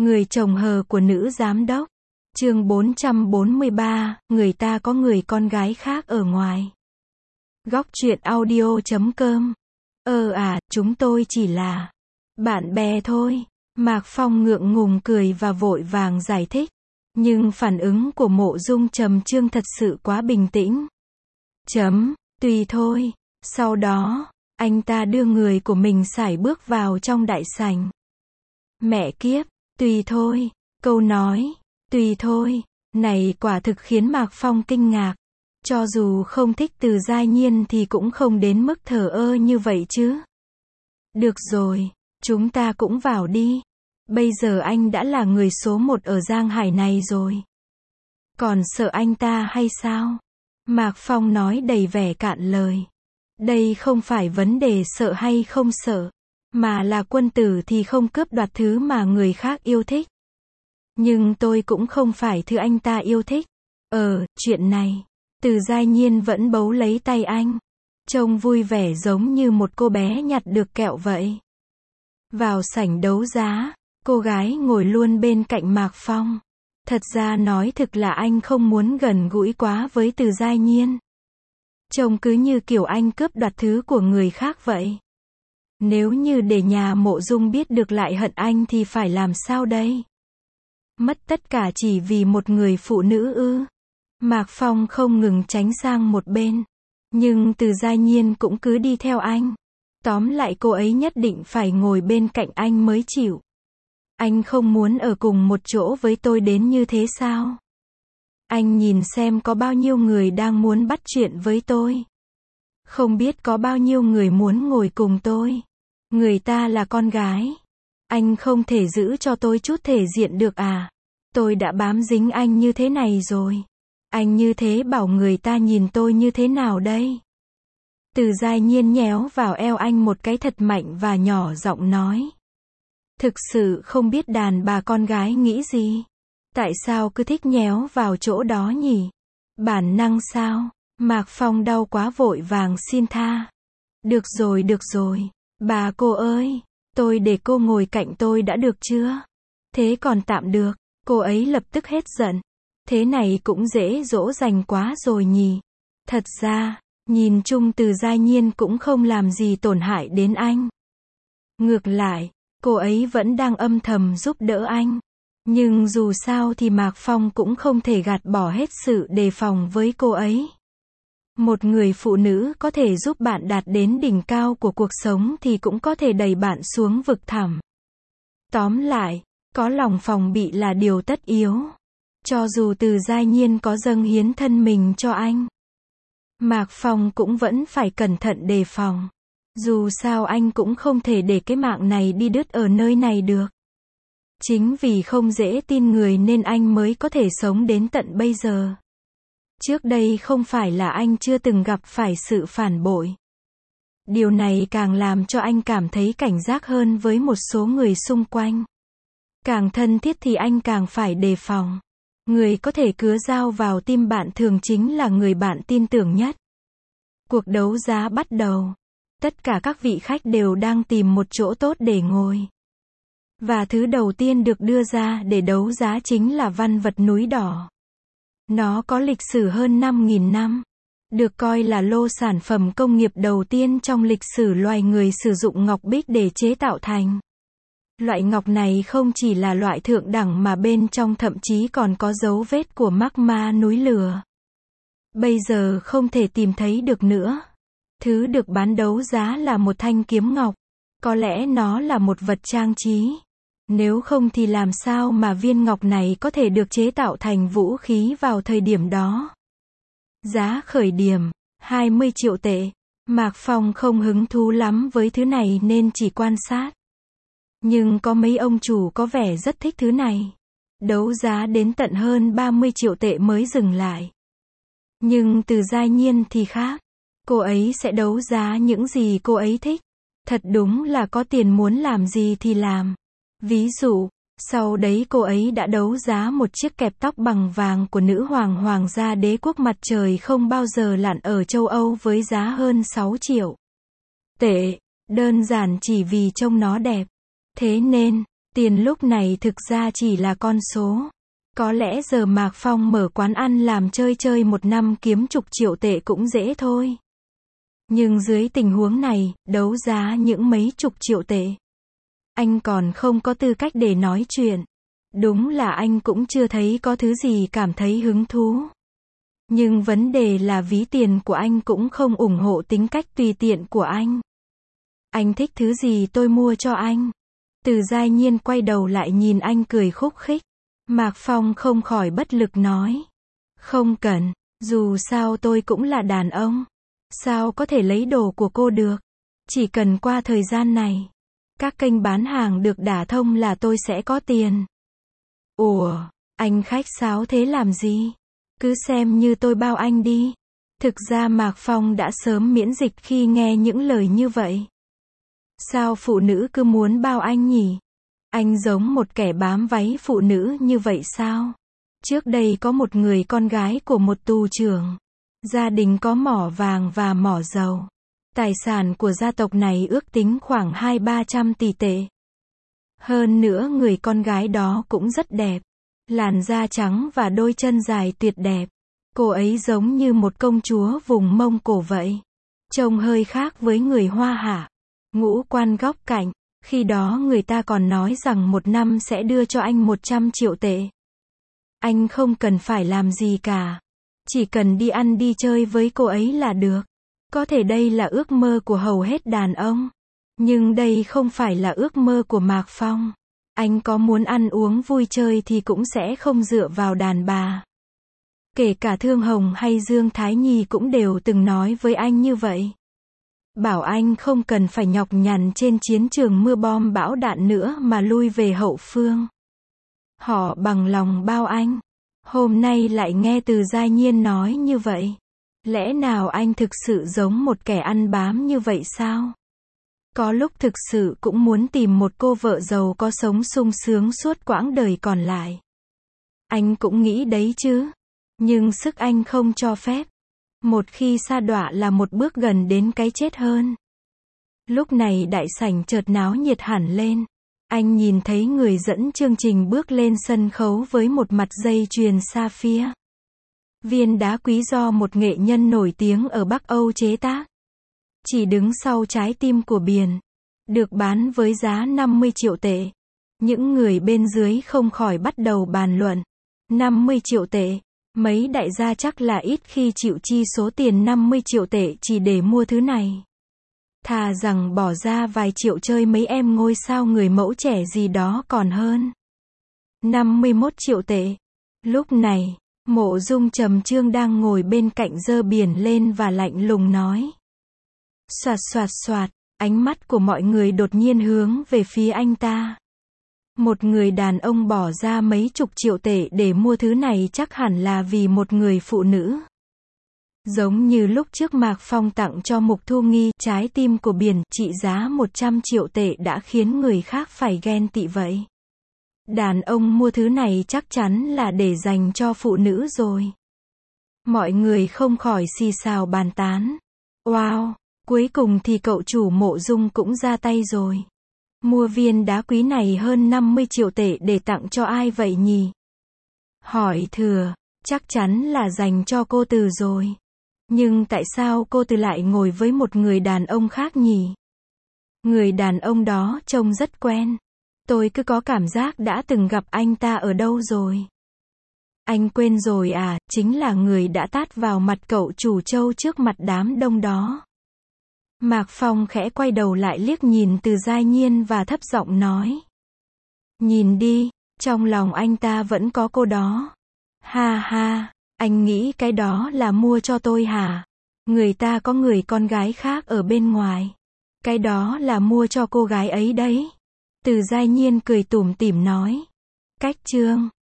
Người chồng hờ của nữ giám đốc. Chương 443, người ta có người con gái khác ở ngoài. Góc truyện audio.com. Chúng tôi chỉ là bạn bè thôi. Mạc Phong ngượng ngùng cười và vội vàng giải thích. Nhưng phản ứng của Mộ Dung Trầm Trương thật sự quá bình tĩnh. Tùy thôi. Sau đó, anh ta đưa người của mình sải bước vào trong đại sảnh. Mẹ kiếp, tùy thôi. Câu nói, tùy thôi, này quả thực khiến Mạc Phong kinh ngạc. Cho dù không thích Từ Giai Nhiên thì cũng không đến mức thờ ơ như vậy chứ. Được rồi, chúng ta cũng vào đi. Bây giờ anh đã là người số một ở Giang Hải này rồi. Còn sợ anh ta hay sao? Mạc Phong nói đầy vẻ cạn lời. Đây không phải vấn đề sợ hay không sợ, mà là quân tử thì không cướp đoạt thứ mà người khác yêu thích. Nhưng tôi cũng không phải thứ anh ta yêu thích. Chuyện này, Từ Giai Nhiên vẫn bấu lấy tay anh. Trông vui vẻ giống như một cô bé nhặt được kẹo vậy. Vào sảnh đấu giá, cô gái ngồi luôn bên cạnh Mạc Phong. Thật ra nói thực là anh không muốn gần gũi quá với Từ Giai Nhiên. Trông cứ như kiểu anh cướp đoạt thứ của người khác vậy. Nếu như để nhà Mộ Dung biết được lại hận anh thì phải làm sao đây? Mất tất cả chỉ vì một người phụ nữ ư? Mạc Phong không ngừng tránh sang một bên. Nhưng Từ Giai Nhiên cũng cứ đi theo anh. Tóm lại cô ấy nhất định phải ngồi bên cạnh anh mới chịu. Anh không muốn ở cùng một chỗ với tôi đến như thế sao? Anh nhìn xem có bao nhiêu người đang muốn bắt chuyện với tôi. Không biết có bao nhiêu người muốn ngồi cùng tôi. Người ta là con gái. Anh không thể giữ cho tôi chút thể diện được à? Tôi đã bám dính anh như thế này rồi. Anh như thế bảo người ta nhìn tôi như thế nào đây? Từ Giai Nhiên nhéo vào eo anh một cái thật mạnh và nhỏ giọng nói. Thực sự không biết đàn bà con gái nghĩ gì. Tại sao cứ thích nhéo vào chỗ đó nhỉ? Bản năng sao? Mạc Phong đau quá vội vàng xin tha. Được rồi, bà cô ơi, tôi để cô ngồi cạnh tôi đã được chưa? Thế còn tạm được, cô ấy lập tức hết giận. Thế này cũng dễ dỗ dành quá rồi nhỉ? Thật ra, nhìn chung Từ Giai Nhiên cũng không làm gì tổn hại đến anh. Ngược lại, cô ấy vẫn đang âm thầm giúp đỡ anh. Nhưng dù sao thì Mạc Phong cũng không thể gạt bỏ hết sự đề phòng với cô ấy. Một người phụ nữ có thể giúp bạn đạt đến đỉnh cao của cuộc sống thì cũng có thể đẩy bạn xuống vực thẳm. Tóm lại, có lòng phòng bị là điều tất yếu. Cho dù Từ Giai Nhiên có dâng hiến thân mình cho anh, Mạc Phong cũng vẫn phải cẩn thận đề phòng. Dù sao anh cũng không thể để cái mạng này đi đứt ở nơi này được. Chính vì không dễ tin người nên anh mới có thể sống đến tận bây giờ. Trước đây không phải là anh chưa từng gặp phải sự phản bội. Điều này càng làm cho anh cảm thấy cảnh giác hơn với một số người xung quanh. Càng thân thiết thì anh càng phải đề phòng. Người có thể cứa dao vào tim bạn thường chính là người bạn tin tưởng nhất. Cuộc đấu giá bắt đầu. Tất cả các vị khách đều đang tìm một chỗ tốt để ngồi. Và thứ đầu tiên được đưa ra để đấu giá chính là văn vật núi đỏ. Nó có lịch sử hơn 5.000 năm. Được coi là lô sản phẩm công nghiệp đầu tiên trong lịch sử loài người sử dụng ngọc bích để chế tạo thành. Loại ngọc này không chỉ là loại thượng đẳng mà bên trong thậm chí còn có dấu vết của magma núi lửa. Bây giờ không thể tìm thấy được nữa. Thứ được bán đấu giá là một thanh kiếm ngọc. Có lẽ nó là một vật trang trí. Nếu không thì làm sao mà viên ngọc này có thể được chế tạo thành vũ khí vào thời điểm đó. Giá khởi điểm, 20 triệu tệ. Mạc Phong không hứng thú lắm với thứ này nên chỉ quan sát. Nhưng có mấy ông chủ có vẻ rất thích thứ này. Đấu giá đến tận hơn 30 triệu tệ mới dừng lại. Nhưng Từ Giai Nhiên thì khác. Cô ấy sẽ đấu giá những gì cô ấy thích. Thật đúng là có tiền muốn làm gì thì làm. Ví dụ, sau đấy cô ấy đã đấu giá một chiếc kẹp tóc bằng vàng của nữ hoàng gia đế quốc mặt trời không bao giờ lặn ở châu Âu với giá hơn 6 triệu tệ. Đơn giản chỉ vì trông nó đẹp. Thế nên, Tiền lúc này thực ra chỉ là con số. Có lẽ giờ Mạc Phong mở quán ăn làm chơi chơi một năm kiếm chục triệu tệ cũng dễ thôi. Nhưng dưới tình huống này, đấu giá những mấy chục triệu tệ. Anh còn không có tư cách để nói chuyện. Đúng là anh cũng chưa thấy có thứ gì cảm thấy hứng thú. Nhưng vấn đề là ví tiền của anh cũng không ủng hộ tính cách tùy tiện của anh. Anh thích thứ gì tôi mua cho anh. Từ Giai Nhiên quay đầu lại nhìn anh cười khúc khích. Mạc Phong không khỏi bất lực nói. Không cần, dù sao tôi cũng là đàn ông. Sao có thể lấy đồ của cô được? Chỉ cần qua thời gian này, các kênh bán hàng được đả thông là tôi sẽ có tiền. Ủa, anh khách sáo thế làm gì? Cứ xem như tôi bao anh đi. Thực ra Mạc Phong đã sớm miễn dịch khi nghe những lời như vậy. Sao phụ nữ cứ muốn bao anh nhỉ? Anh giống một kẻ bám váy phụ nữ như vậy sao? Trước đây có một người con gái của một tù trưởng. Gia đình có mỏ vàng và mỏ dầu. Tài sản của gia tộc này ước tính khoảng 200-300 tỷ tệ. Hơn nữa người con gái đó cũng rất đẹp. Làn da trắng và đôi chân dài tuyệt đẹp. Cô ấy giống như một công chúa vùng Mông Cổ vậy. Trông hơi khác với người Hoa Hạ. Ngũ quan góc cạnh. Khi đó người ta còn nói rằng một năm sẽ đưa cho anh 100 triệu tệ. Anh không cần phải làm gì cả. Chỉ cần đi ăn đi chơi với cô ấy là được. Có thể đây là ước mơ của hầu hết đàn ông. Nhưng đây không phải là ước mơ của Mạc Phong. Anh có muốn ăn uống vui chơi thì cũng sẽ không dựa vào đàn bà. Kể cả Thương Hồng hay Dương Thái Nhi cũng đều từng nói với anh như vậy. Bảo anh không cần phải nhọc nhằn trên chiến trường mưa bom bão đạn nữa mà lui về hậu phương. Họ bằng lòng bao anh. Hôm nay lại nghe Từ Giai Nhiên nói như vậy. Lẽ nào anh thực sự giống một kẻ ăn bám như vậy sao? Có lúc thực sự cũng muốn tìm một cô vợ giàu có sống sung sướng suốt quãng đời còn lại. Anh cũng nghĩ đấy chứ. Nhưng sức anh không cho phép. Một khi sa đọa là một bước gần đến cái chết hơn. Lúc này đại sảnh chợt náo nhiệt hẳn lên. Anh nhìn thấy người dẫn chương trình bước lên sân khấu với một mặt dây chuyền sapphire. Viên đá quý do một nghệ nhân nổi tiếng ở Bắc Âu chế tác. Chỉ đứng sau trái tim của biển. Được bán với giá 50 triệu tệ. Những người bên dưới không khỏi bắt đầu bàn luận. 50 triệu tệ. Mấy đại gia chắc là ít khi chịu chi số tiền 50 triệu tệ chỉ để mua thứ này. Thà rằng bỏ ra vài triệu chơi mấy em ngôi sao người mẫu trẻ gì đó còn hơn. 51 triệu tệ. Lúc này, Mộ Dung Trầm Trương đang ngồi bên cạnh giơ biển lên và lạnh lùng nói. Xoạt xoạt xoạt, ánh mắt của mọi người đột nhiên hướng về phía anh ta. Một người đàn ông bỏ ra mấy chục triệu tệ để mua thứ này chắc hẳn là vì một người phụ nữ. Giống như lúc trước Mạc Phong tặng cho Mục Thu Nghi, trái tim của biển, trị giá 100 triệu tệ đã khiến người khác phải ghen tị vậy. Đàn ông mua thứ này chắc chắn là để dành cho phụ nữ rồi. Mọi người không khỏi xì xào bàn tán. Wow, cuối cùng thì cậu chủ Mộ Dung cũng ra tay rồi. Mua viên đá quý này hơn 50 triệu tệ để tặng cho ai vậy nhỉ? Hỏi thừa, chắc chắn là dành cho cô Từ rồi. Nhưng tại sao cô Từ lại ngồi với một người đàn ông khác nhỉ? Người đàn ông đó trông rất quen. Tôi cứ có cảm giác đã từng gặp anh ta ở đâu rồi. Anh quên rồi à, chính là người đã tát vào mặt cậu chủ Châu trước mặt đám đông đó. Mạc Phong khẽ quay đầu lại liếc nhìn Từ Giai Nhiên và thấp giọng nói. Nhìn đi, trong lòng anh ta vẫn có cô đó. Ha ha, anh nghĩ cái đó là mua cho tôi hả? Người ta có người con gái khác ở bên ngoài. Cái đó là mua cho cô gái ấy đấy. Từ Giai Nhiên cười tủm tỉm nói. Cách chương